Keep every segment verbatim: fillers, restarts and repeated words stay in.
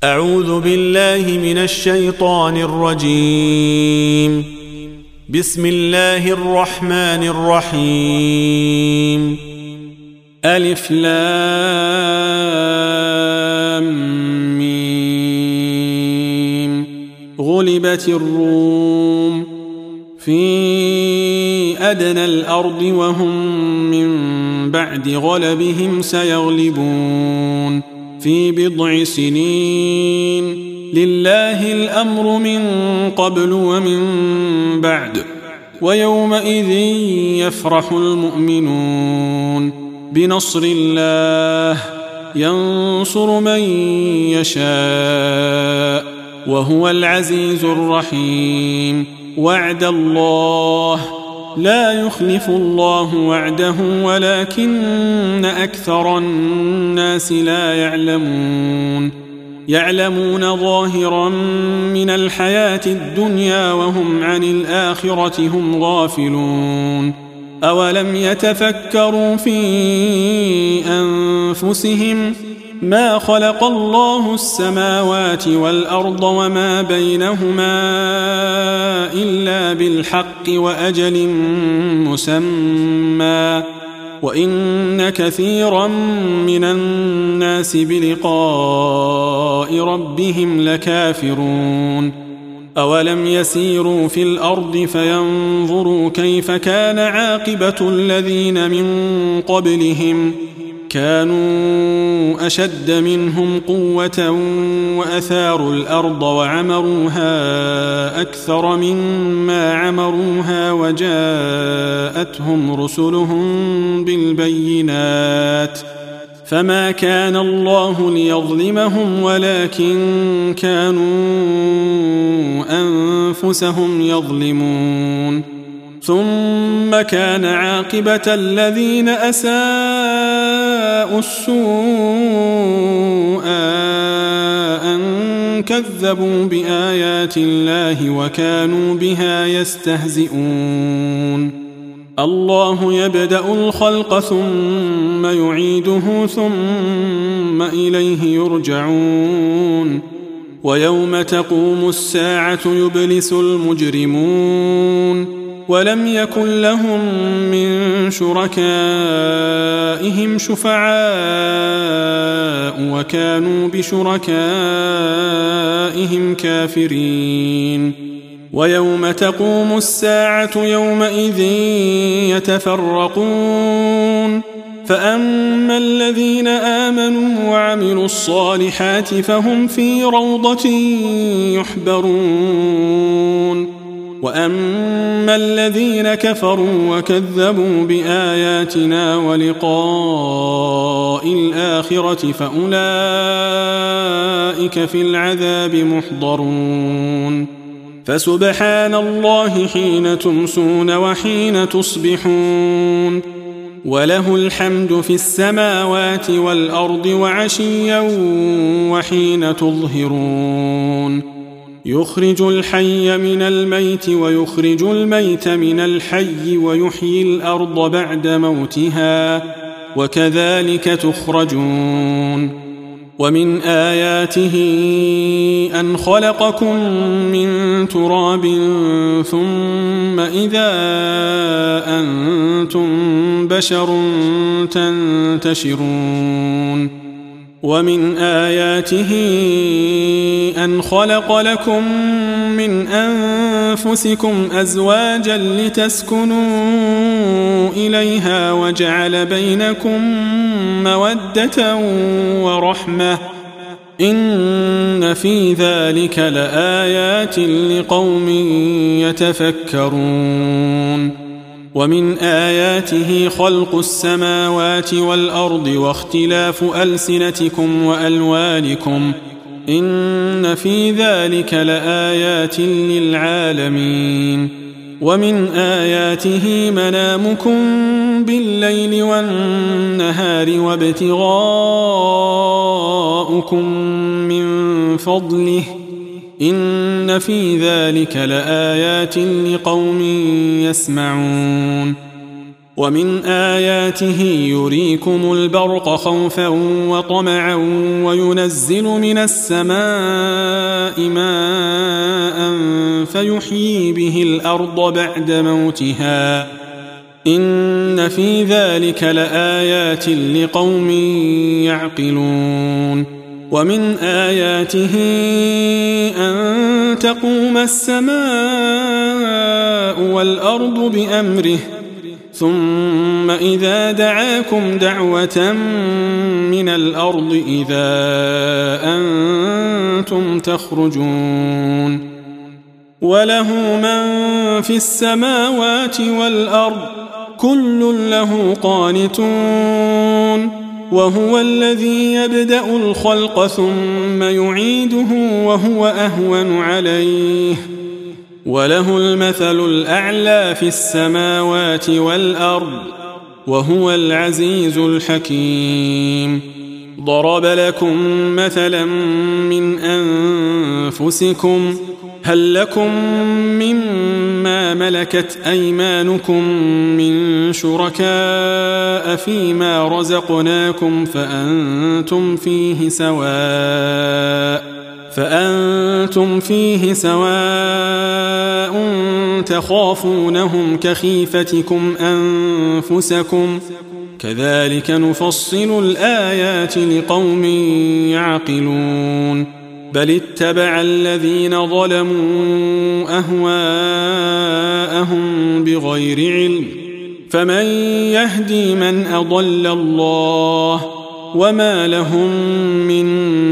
أعوذ بالله من الشيطان الرجيم. بسم الله الرحمن الرحيم. ألف لام ميم. غلبت الروم في أدنى الأرض وهم من بعد غلبهم سيغلبون في بضع سنين. لله الأمر من قبل ومن بعد، ويومئذ يفرح المؤمنون بنصر الله ينصر من يشاء وهو العزيز الرحيم. وعد الله لا يخلف الله وعده ولكن أكثر الناس لا يعلمون. يعلمون ظاهرا من الحياة الدنيا وهم عن الآخرة هم غافلون. أولم يتفكروا في أنفسهم ما خلق الله السماوات والأرض وما بينهما إلا بالحق وأجل مسمى، وإن كثيرا من الناس بلقاء ربهم لكافرون. أولم يسيروا في الأرض فينظروا كيف كان عاقبة الذين من قبلهم كانوا أشد منهم قوة وأثاروا الأرض وعمروها أكثر مما عمروها وجاءتهم رسلهم بالبينات فما كان الله ليظلمهم ولكن كانوا أنفسهم يظلمون. ثم كان عاقبة الذين أساءوا السوء أن كذبوا بآيات الله وكانوا بها يستهزئون. الله يبدأ الخلق ثم يعيده ثم إليه يرجعون. ويوم تقوم الساعة يبلس المجرمون ولم يكن لهم من شركائهم شفعاء وكانوا بشركائهم كافرين. ويوم تقوم الساعة يومئذ يتفرقون فأما الذين آمنوا وعملوا الصالحات فهم في روضة يحبرون، وأما الذين كفروا وكذبوا بآياتنا ولقاء الآخرة فأولئك في العذاب محضرون. فسبحان الله حين تمسون وحين تصبحون، وله الحمد في السماوات والأرض وعشيا وحين تظهرون. يخرج الحي من الميت ويخرج الميت من الحي ويحيي الأرض بعد موتها وكذلك تخرجون. ومن آياته أن خلقكم من تراب ثم إذا أنتم بشر تنتشرون. ومن آياته أن خلق لكم من أنفسكم أزواجا لتسكنوا إليها وجعل بينكم مودة ورحمة إن في ذلك لآيات لقوم يتفكرون. ومن آياته خلق السماوات والأرض واختلاف ألسنتكم وألوانكم إن في ذلك لآيات للعالمين. ومن آياته منامكم بالليل والنهار وابتغاؤكم من فضله إن في ذلك لآيات لقوم يسمعون. ومن آياته يريكم البرق خوفا وطمعا وينزل من السماء ماء فيحيي به الأرض بعد موتها إن في ذلك لآيات لقوم يعقلون ومن آياته أن تقوم السماء والأرض بأمره ثم إذا دعاكم دعوة من الأرض إذا أنتم تخرجون وله من في السماوات والأرض كل له قانتون وهو الذي يبدأ الخلق ثم يعيده وهو أهون عليه وله المثل الأعلى في السماوات والأرض وهو العزيز الحكيم ضرب لكم مثلا من أنفسكم هل لكم مما ملكت أيمانكم من شركاء فيما رزقناكم فأنتم فيه سواء فأنتم فيه سواء تخافونهم كخيفتكم أنفسكم كذلك نفصل الآيات لقوم يعقلون بل اتبع الذين ظلموا أهواءهم بغير علم فمن يهدي من أضل الله وما لهم من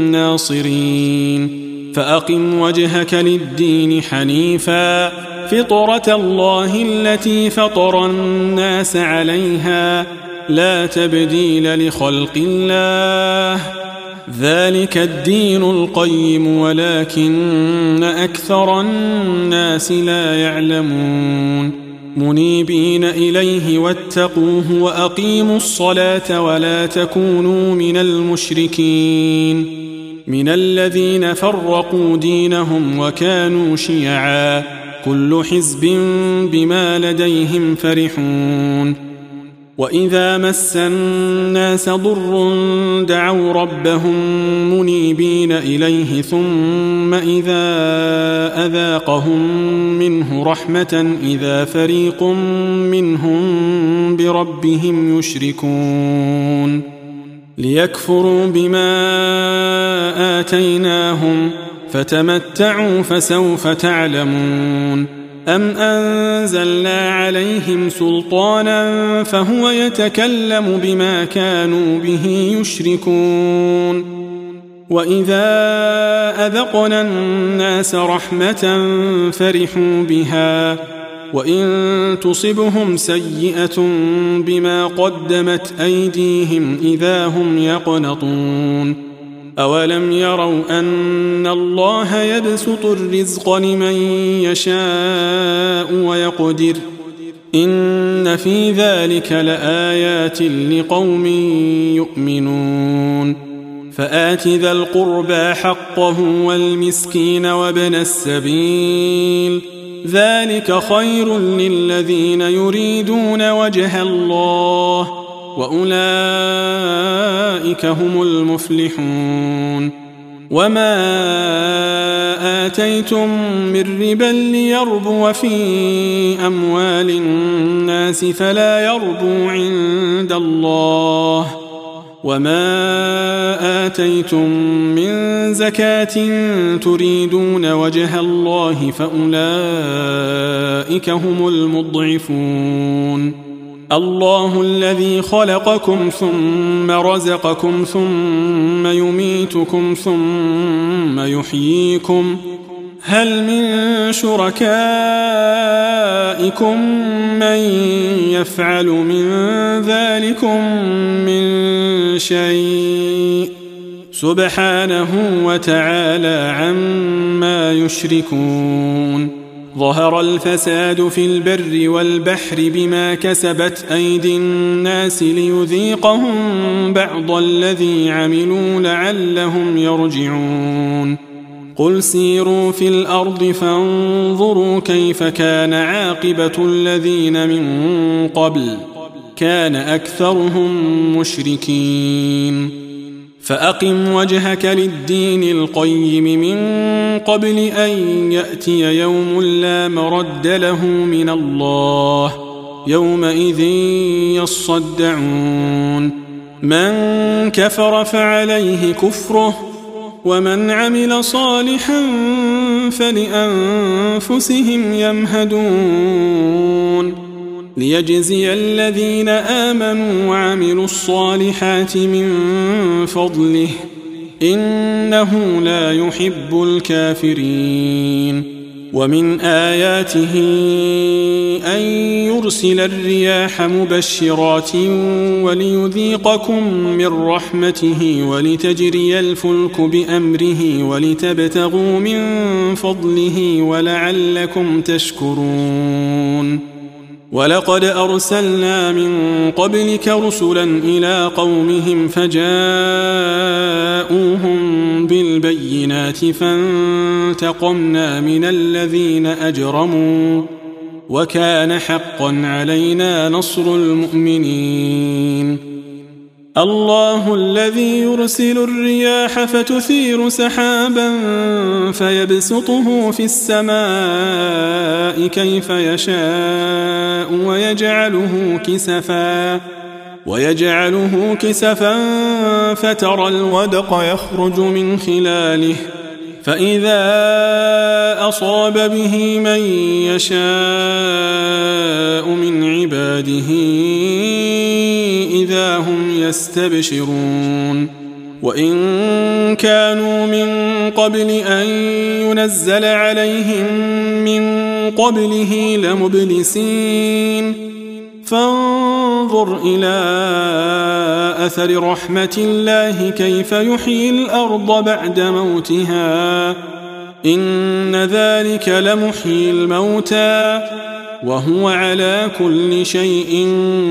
ناصرين فأقم وجهك للدين حنيفا فطرة الله التي فطر الناس عليها لا تبديل لخلق الله ذلك الدين القيم ولكن أكثر الناس لا يعلمون منيبين إليه واتقوه وأقيموا الصلاة ولا تكونوا من المشركين من الذين فرقوا دينهم وكانوا شيعا كل حزب بما لديهم فرحون وإذا مس الناس ضر دعوا ربهم منيبين إليه ثم إذا أذاقهم منه رحمة إذا فريق منهم بربهم يشركون ليكفروا بما آتيناهم فتمتعوا فسوف تعلمون أم أنزلنا عليهم سلطانا فهو يتكلم بما كانوا به يشركون وإذا أذقنا الناس رحمة فرحوا بها وإن تصبهم سيئة بما قدمت أيديهم إذا هم يقنطون أولم يروا أن الله يبسط الرزق لمن يشاء ويقدر إن في ذلك لآيات لقوم يؤمنون فآت ذا القربى حقه والمسكين وابن السبيل ذلك خير للذين يريدون وجه الله وأولئك هم المفلحون وما آتيتم من ربا ليربو في أموال الناس فلا يربو عند الله وما آتيتم من زكاة تريدون وجه الله فأولئك هم المضعفون الله الذي خلقكم ثم رزقكم ثم يميتكم ثم يحييكم هل من شركائكم من يفعل من ذلكم من شيء سبحانه وتعالى عما يشركون ظهر الفساد في البر والبحر بما كسبت أيدي الناس ليذيقهم بعض الذي عملوا لعلهم يرجعون قل سيروا في الأرض فانظروا كيف كان عاقبة الذين من قبل كان أكثرهم مشركين فأقم وجهك للدين القيم من قبل أن يأتي يوم لا مرد له من الله يومئذ يصدعون من كفر فعليه كفره ومن عمل صالحا فلأنفسهم يمهدون ليجزي الذين آمنوا وعملوا الصالحات من فضله إنه لا يحب الكافرين ومن آياته أن يرسل الرياح مبشرات وليذيقكم من رحمته ولتجري الفلك بأمره ولتبتغوا من فضله ولعلكم تشكرون ولقد أرسلنا من قبلك رسلا إلى قومهم فجاءوهم بالبينات فانتقمنا من الذين أجرموا وكان حقا علينا نصر المؤمنين الله الذي يرسل الرياح فتثير سحابا فيبسطه في السماء كيف يشاء ويجعله كسفا ويجعله كسفا فترى الودق يخرج من خلاله فإذا أصاب به من يشاء من عباده إذا هم يستبشرون وإن كانوا من قبل أن ينزل عليهم من قبله لمبلسين فانظر إلى أثر رحمة الله كيف يحيي الأرض بعد موتها إن ذلك لمحيي الموتى وهو على كل شيء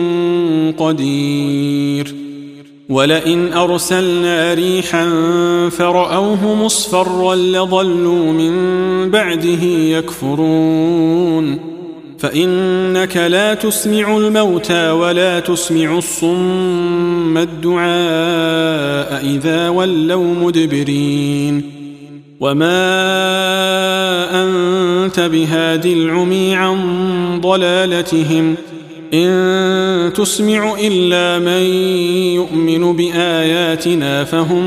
قدير ولئن أرسلنا ريحا فرأوه مصفرا لظلوا من بعده يكفرون فإنك لا تسمع الموتى ولا تسمع الصم الدعاء إذا ولوا مدبرين وما أنت بهاد العمي عن ضلالتهم إن تسمع إلا من يؤمن بآياتنا فهم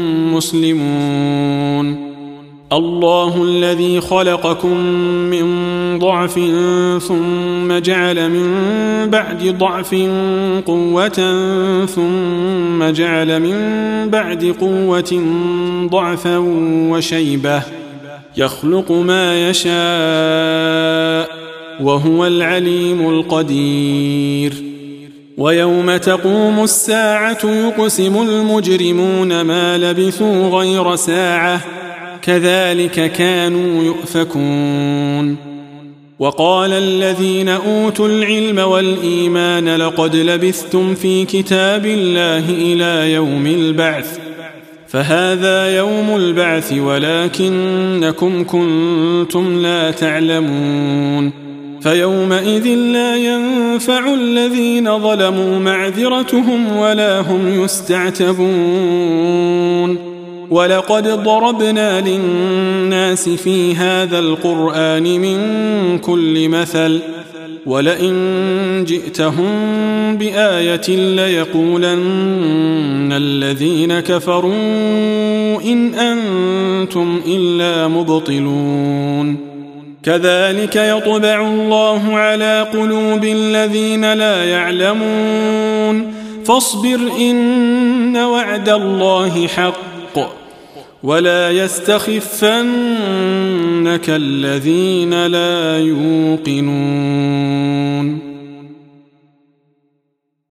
مسلمون الله الذي خلقكم من ضعف ثم جعل من بعد ضعف قوة ثم جعل من بعد قوة ضعفا وشيبة يخلق ما يشاء وهو العليم القدير ويوم تقوم الساعة يقسم المجرمون ما لبثوا غير ساعة كذلك كانوا يؤفكون وقال الذين أوتوا العلم والإيمان لقد لبثتم في كتاب الله إلى يوم البعث فهذا يوم البعث ولكنكم كنتم لا تعلمون فيومئذ لا ينفع الذين ظلموا معذرتهم ولا هم يستعتبون ولقد ضربنا للناس في هذا القرآن من كل مثل ولئن جئتهم بآية ليقولن الذين كفروا إن أنتم إلا مبطلون كذلك يطبع الله على قلوب الذين لا يعلمون فاصبر إن وعد الله حق ولا يستخفنك الذين لا يوقنون